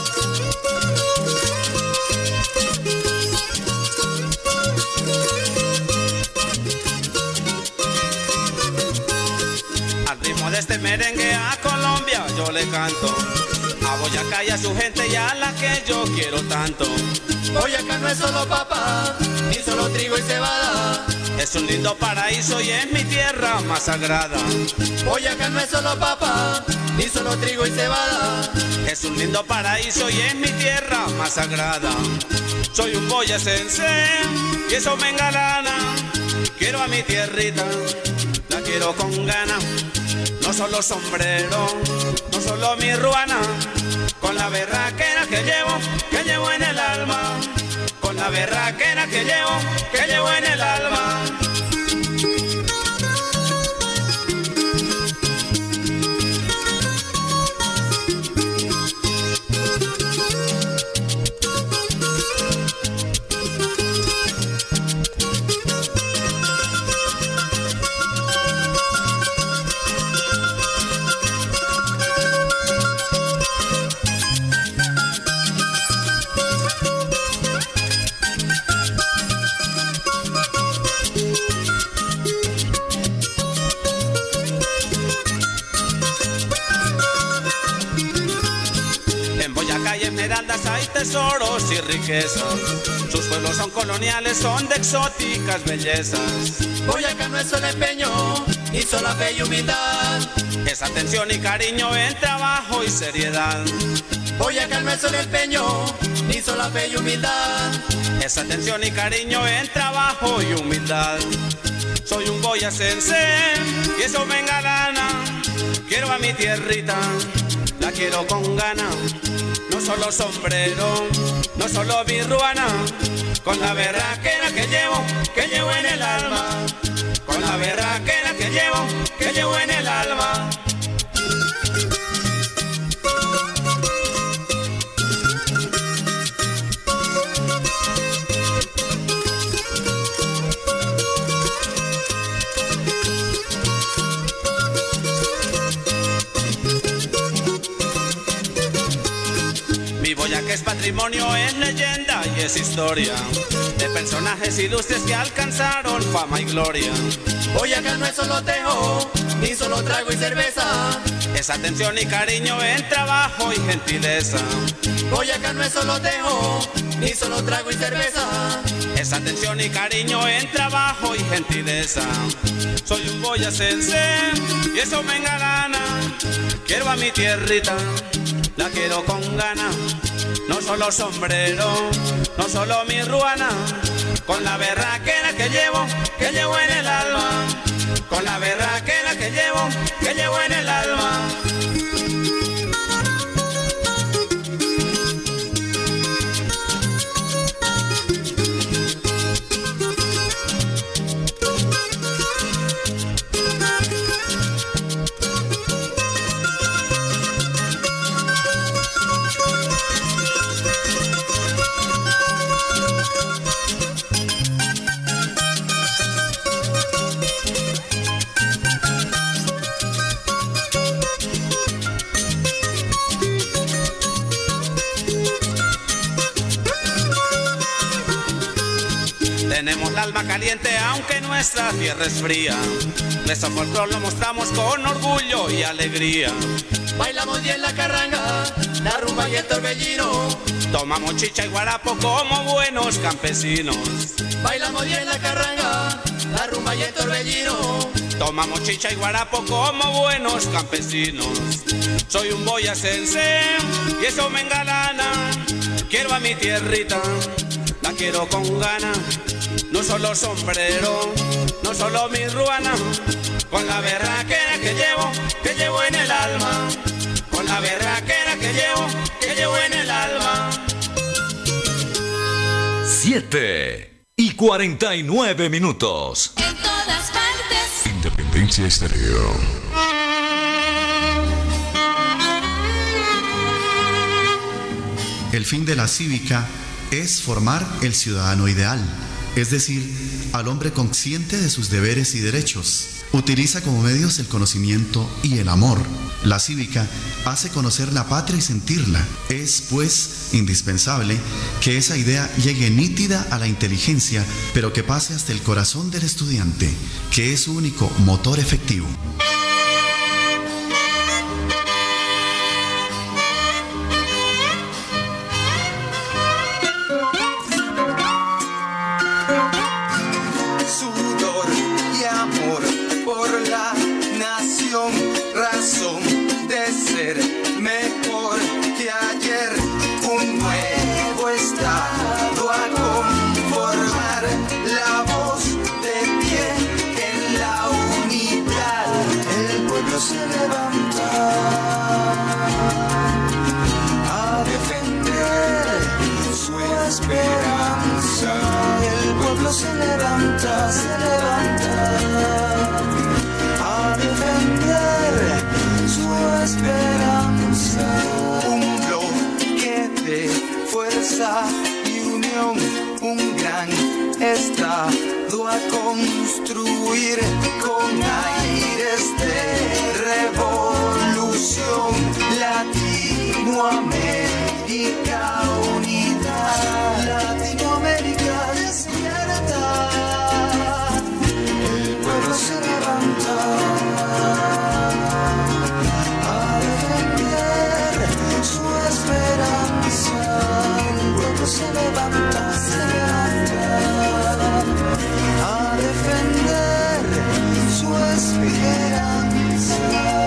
Al ritmo de este merengue a Colombia yo le canto, a Boyacá y a su gente y a la que yo quiero tanto. Boyacá no es solo papa, ni solo trigo y cebada, Es un lindo paraíso y es mi tierra más sagrada. Boyacá no es solo papa, ni solo trigo y cebada. Es un lindo paraíso y es mi tierra más sagrada. Soy un boyacense y eso me engalana. Quiero a mi tierrita, la quiero con ganas. No solo sombrero, no solo mi ruana. Con la berraquera que llevo, que llevo en el alma. Con la berraquera que llevo, que llevo en el alma. Hay tesoros y riquezas. Sus pueblos son coloniales, son de exóticas bellezas. Boyacá no es solo empeño, ni solo fe y humildad. Es atención y cariño en trabajo y seriedad. Boyacá no es solo empeño, ni solo fe y humildad. Es atención y cariño en trabajo y humildad. Soy un boyacense y eso me engalana. Quiero a mi tierrita, la quiero con ganas. No solo sombrero, no solo mi ruana. Con la berraquera que llevo, que llevo en el alma. Con la berraquera que llevo, que llevo en el alma. Boyacá es patrimonio, es leyenda y es historia de personajes ilustres que alcanzaron fama y gloria. Boyacá no es solo tejo, ni solo trago y cerveza. Es atención y cariño en trabajo y gentileza. Boyacá no es solo tejo, ni solo trago y cerveza. Es atención y cariño en trabajo y gentileza. Soy un boyacense y eso me engalana. Quiero a mi tierrita, la quiero con ganas. No solo sombrero, no solo mi ruana. Con la berraquera que llevo, que llevo en el alma. Con la berraquera que llevo, que llevo en el alma. Tenemos la alma caliente aunque nuestra tierra es fría. Nuestro folclor lo mostramos con orgullo y alegría. Bailamos bien la carranga, la rumba y el torbellino. Tomamos chicha y guarapo como buenos campesinos. Bailamos bien la carranga, la rumba y el torbellino. Tomamos chicha y guarapo como buenos campesinos. Soy un boyacense y eso me engalana. Quiero a mi tierrita, la quiero con ganas. No solo sombrero, no solo mi ruana. Con la berraquera que llevo, que llevo en el alma. Con la berraquera que llevo, que llevo en el alma. Siete y cuarenta y nueve minutos. En todas partes. Independencia Estéreo. El fin de la cívica es formar el ciudadano ideal, es decir, al hombre consciente de sus deberes y derechos. Utiliza como medios el conocimiento y el amor. La cívica hace conocer la patria y sentirla. Es, pues, indispensable que esa idea llegue nítida a la inteligencia, pero que pase hasta el corazón del estudiante, que es su único motor efectivo. se levanta a defender su esperanza. El pueblo se levanta, se levanta a defender su esperanza. Un bloque de fuerza y unión, un gran estado a construir con aires de revolución. Latinoamérica unida, Latinoamérica despierta, el pueblo se levanta a defender su esperanza. El pueblo se levanta, se levanta a defender su esperanza.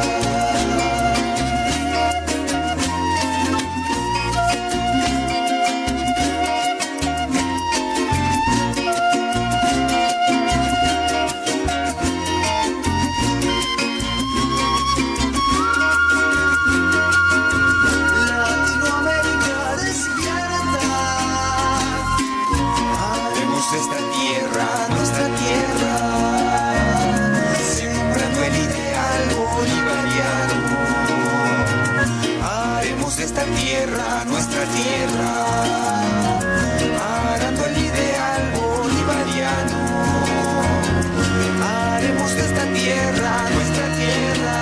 Esta tierra, nuestra tierra, arando el ideal bolivariano. Haremos de esta tierra, nuestra tierra,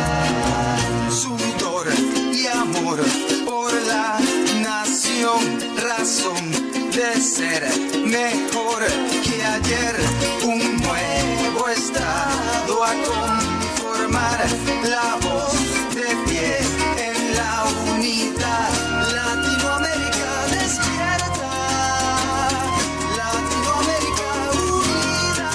sudor y amor por la nación, razón de ser mejor que ayer. Un nuevo estado a conformar, la voz de pie en la unidad. Latinoamérica despierta, Latinoamérica unida.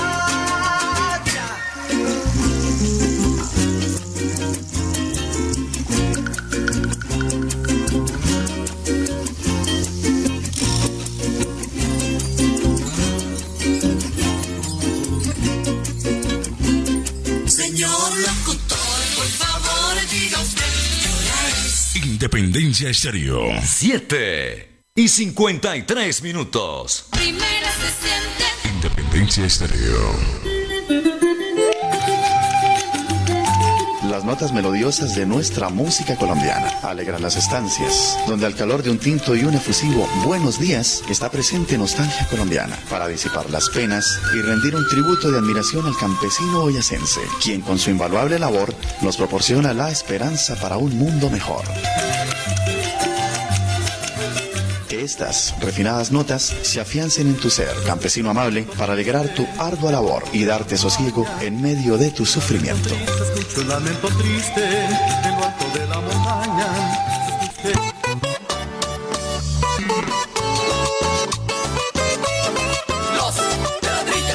Señor locutor, por favor diga usted qué hora es. Independencia Estéreo. siete y cincuenta y tres minutos. Primera se siente. Independencia Estéreo. Las notas melodiosas de nuestra música colombiana alegran las estancias, donde al calor de un tinto y un efusivo buenos días está presente nostalgia colombiana para disipar las penas y rendir un tributo de admiración al campesino boyacense, quien con su invaluable labor nos proporciona la esperanza para un mundo mejor. Que estas refinadas notas se afiancen en tu ser, campesino amable, para alegrar tu ardua labor y darte sosiego en medio de tu sufrimiento. Escucho un lamento triste en lo alto de la montaña. Los de ladrilla.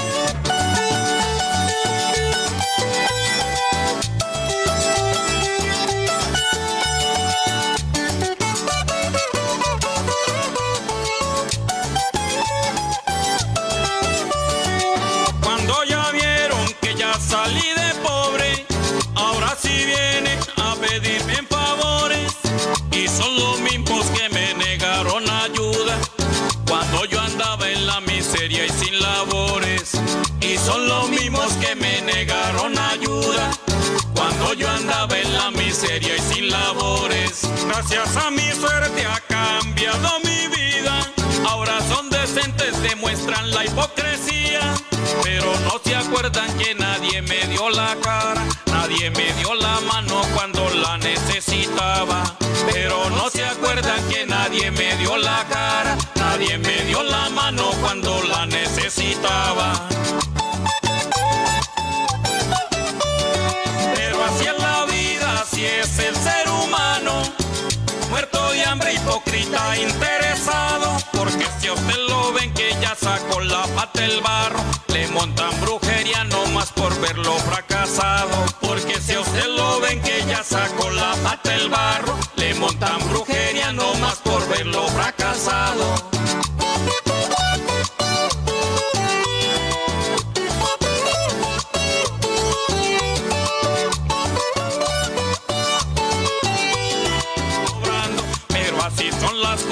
Cuando ya vieron que ya salí de pobre, ahora sí vienen a pedirme en favores. Y son los mismos que me negaron ayuda cuando yo andaba en la miseria y sin labores. Y son los mismos que me negaron ayuda cuando yo andaba en la miseria y sin labores. Gracias a mi suerte ha cambiado mi vida. Ahora son decentes, demuestran la hipocresía, pero no se acuerdan que nadie me dio la cara, nadie me dio la mano cuando la necesitaba. Pero no se acuerdan que nadie me dio la cara, nadie me dio la mano cuando la necesitaba. Pero así es la vida, así es el ser humano, muerto de hambre, hipócrita, interesado. Porque si a usted lo ven que ya sacó la pata del barro, le montan brujería nomás por verlo fracasado. Porque si a usted lo ven que ya sacó la pata del barro, le montan brujería nomás por verlo fracasado.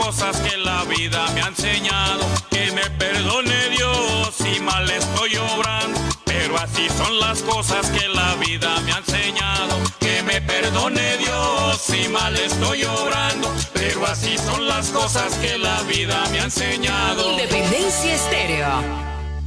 cosas que la vida me ha enseñado. Que me perdone Dios si mal estoy obrando, pero así son las cosas que la vida me ha enseñado. Que me perdone Dios si mal estoy obrando, pero así son las cosas que la vida me ha enseñado. Independencia Estéreo.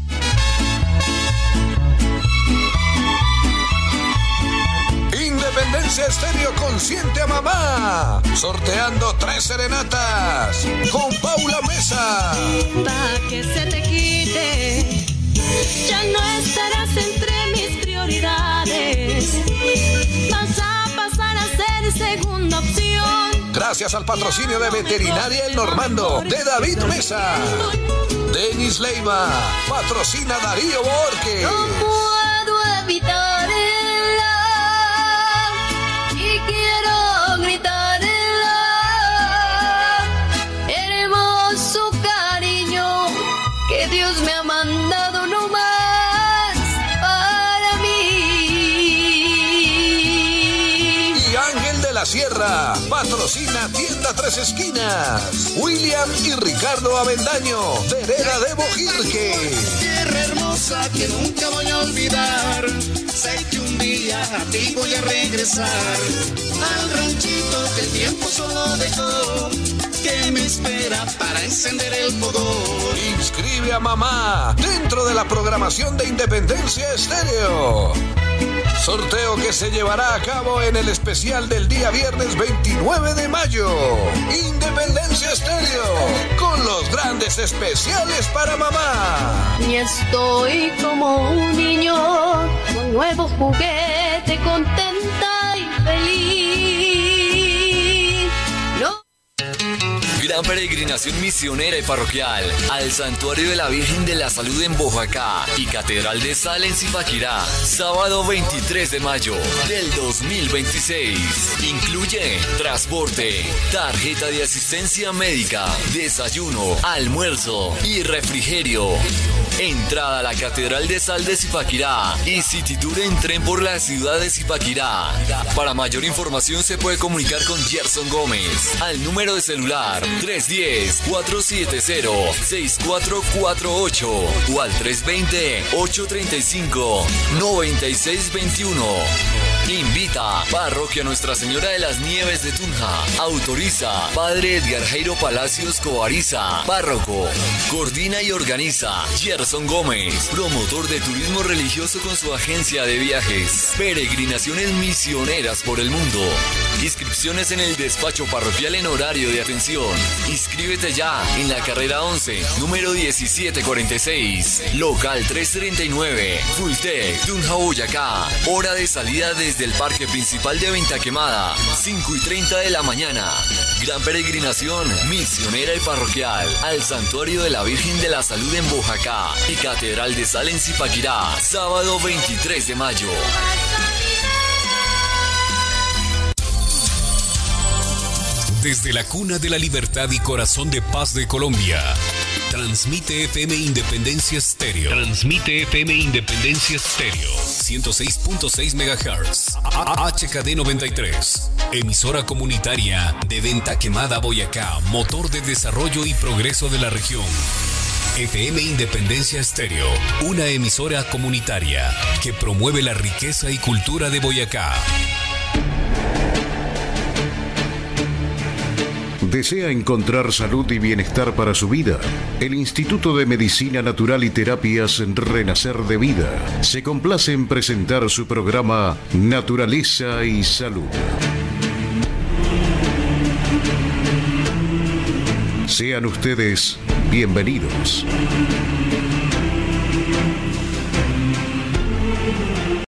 Independencia Estéreo consiente a mamá, sorteando tres serenatas con Paula Mesa. Pa' que se te quite, ya no estarás entre mis prioridades, vas a pasar a ser segunda opción. Gracias al patrocinio de Veterinaria El Normando de David Mesa. Denis Leiva patrocina Darío Borges. No puedo evitar y quiero gritarla, hermoso cariño que Dios me ha mandado no más para mí. Y Ángel de la Sierra patrocina Tienda Tres Esquinas. William y Ricardo Avendaño, Vereda de Bojirque. Tierra hermosa que nunca voy a olvidar, sé que un día a ti voy a regresar, al ranchito que el tiempo solo dejó, que me espera para encender el fogón. Inscribe a mamá dentro de la programación de Independencia Estéreo. Sorteo que se llevará a cabo en el especial del día viernes veintinueve de mayo. Independencia Estéreo, con los grandes especiales para mamá. Y estoy como un niño con nuevo juguete, contenta y feliz. No. Gran peregrinación misionera y parroquial al Santuario de la Virgen de la Salud en Boyacá y Catedral de Sal en Zipaquirá, sábado veintitrés de mayo del dos mil veintiséis. Incluye transporte, tarjeta de asistencia médica, desayuno, almuerzo y refrigerio. Entrada a la Catedral de Sal de Zipaquirá y City Tour en tren por la ciudad de Zipaquirá. Para mayor información se puede comunicar con Gerson Gómez al número de celular tres uno cero, cuatro siete cero, seis cuatro cuatro ocho o al tres dos cero, ocho tres cinco, nueve seis dos uno. Invita Parroquia Nuestra Señora de las Nieves de Tunja. Autoriza Padre Edgar Jairo Palacios Covariza, párroco. Coordina y organiza Gerson Gómez, promotor de turismo religioso con su agencia de viajes. Peregrinaciones misioneras por el mundo. Inscripciones en el despacho parroquial en horario de atención. Inscríbete ya en la carrera once, número diecisiete cuarenta y seis, local trescientos treinta y nueve, Fultec, Tunja, Boyacá. Hora de salida desde el parque principal de Venta Quemada, cinco y treinta de la mañana. Gran peregrinación misionera y parroquial al Santuario de la Virgen de la Salud en Boyacá y Catedral de Sal en Zipaquirá, sábado veintitrés de mayo. Desde la cuna de la libertad y corazón de paz de Colombia, transmite F M Independencia Estéreo. Transmite F M Independencia Estéreo. ciento seis punto seis megahertz. H K D noventa y tres. Emisora comunitaria de Venta Quemada, Boyacá. Motor de desarrollo y progreso de la región. F M Independencia Estéreo. Una emisora comunitaria que promueve la riqueza y cultura de Boyacá. ¿Desea encontrar salud y bienestar para su vida? El Instituto de Medicina Natural y Terapias Renacer de Vida se complace en presentar su programa Naturaleza y Salud. Sean ustedes bienvenidos.